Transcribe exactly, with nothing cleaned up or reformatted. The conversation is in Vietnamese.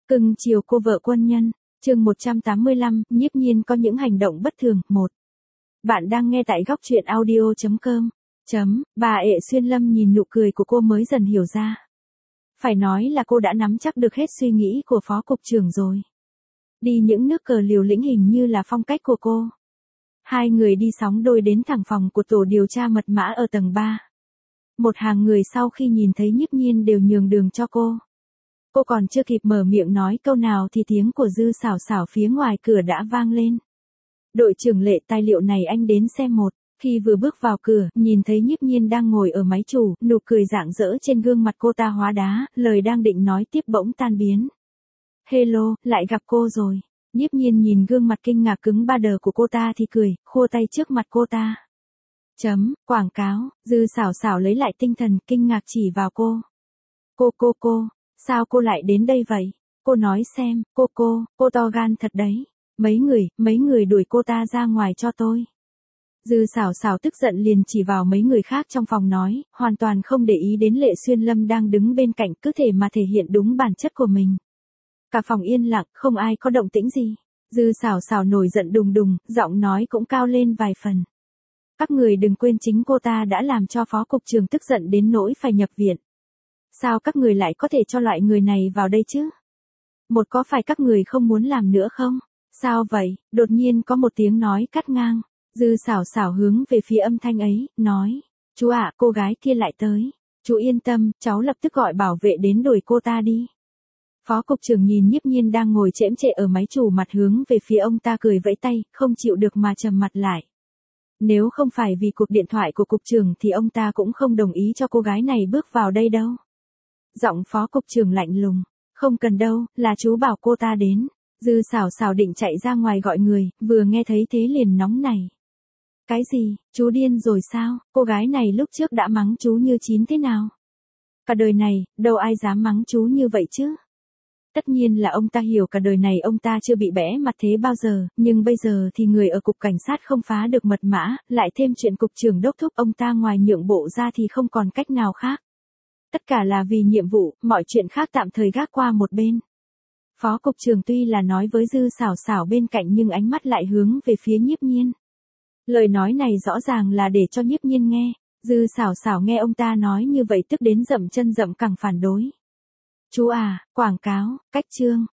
Cưng chiều cô vợ quân nhân, chương một trăm tám mươi lăm, Nhiếp Nhiên có những hành động bất thường. Một. Bạn đang nghe tại góc truyện audio chấm com. Chấm, bà ệ Xuyên Lâm nhìn nụ cười của cô mới dần hiểu ra. Phải nói là cô đã nắm chắc được hết suy nghĩ của phó cục trưởng rồi. Đi những nước cờ liều lĩnh hình như là phong cách của cô. Hai người đi sóng đôi đến thẳng phòng của tổ điều tra mật mã ở tầng ba. Một hàng người sau khi nhìn thấy Nhiếp Nhiên đều nhường đường cho cô. Cô còn chưa kịp mở miệng nói câu nào thì tiếng của Dư Sảo Sảo phía ngoài cửa đã vang lên. Đội trưởng Lệ, tài liệu này anh đến xem một. Khi vừa bước vào cửa, nhìn thấy Nhiếp Nhiên đang ngồi ở máy chủ, nụ cười rạng rỡ trên gương mặt cô ta hóa đá, lời đang định nói tiếp bỗng tan biến. Hello, lại gặp cô rồi. Nhiếp Nhiên nhìn gương mặt kinh ngạc cứng ba đờ của cô ta thì cười, khua tay trước mặt cô ta. Chấm, quảng cáo. Dư Sảo Sảo lấy lại tinh thần, kinh ngạc chỉ vào cô. Cô cô cô, sao cô lại đến đây vậy? Cô nói xem, cô cô, cô to gan thật đấy. Mấy người, mấy người đuổi cô ta ra ngoài cho tôi. Dư Sảo Sảo tức giận liền chỉ vào mấy người khác trong phòng nói, hoàn toàn không để ý đến Lệ Xuyên Lâm đang đứng bên cạnh, cứ thể mà thể hiện đúng bản chất của mình. Cả phòng yên lặng, không ai có động tĩnh gì. Dư Sảo Sảo nổi giận đùng đùng, giọng nói cũng cao lên vài phần. Các người đừng quên chính cô ta đã làm cho phó cục trưởng tức giận đến nỗi phải nhập viện. Sao các người lại có thể cho loại người này vào đây chứ? Một có phải các người không muốn làm nữa không? Sao vậy? Đột nhiên có một tiếng nói cắt ngang. Dư Sảo Sảo hướng về phía âm thanh ấy, nói. Chú ạ, cô gái kia lại tới. Chú yên tâm, cháu lập tức gọi bảo vệ đến đuổi cô ta đi. Phó cục trưởng nhìn Nhiếp Nhiên đang ngồi chễm chệ ở máy chủ mặt hướng về phía ông ta cười vẫy tay, không chịu được mà trầm mặt lại. Nếu không phải vì cuộc điện thoại của cục trưởng thì ông ta cũng không đồng ý cho cô gái này bước vào đây đâu. Giọng phó cục trưởng lạnh lùng. Không cần đâu, là chú bảo cô ta đến. Dư Sảo Sảo định chạy ra ngoài gọi người, vừa nghe thấy thế liền nóng này. Cái gì, chú điên rồi sao? Cô gái này lúc trước đã mắng chú như chín thế nào? Cả đời này, đâu ai dám mắng chú như vậy chứ? Tất nhiên là ông ta hiểu cả đời này ông ta chưa bị bẽ mặt thế bao giờ, nhưng bây giờ thì người ở cục cảnh sát không phá được mật mã, lại thêm chuyện cục trưởng đốc thúc ông ta ngoài nhượng bộ ra thì không còn cách nào khác. Tất cả là vì nhiệm vụ, mọi chuyện khác tạm thời gác qua một bên. Phó cục trưởng tuy là nói với Dư Sảo Sảo bên cạnh nhưng ánh mắt lại hướng về phía Nhiếp Nhiên. Lời nói này rõ ràng là để cho Nhiếp Nhiên nghe. Dư Sảo Sảo nghe ông ta nói như vậy tức đến dậm chân dậm cẳng phản đối. Chú à, quảng cáo, cách chương,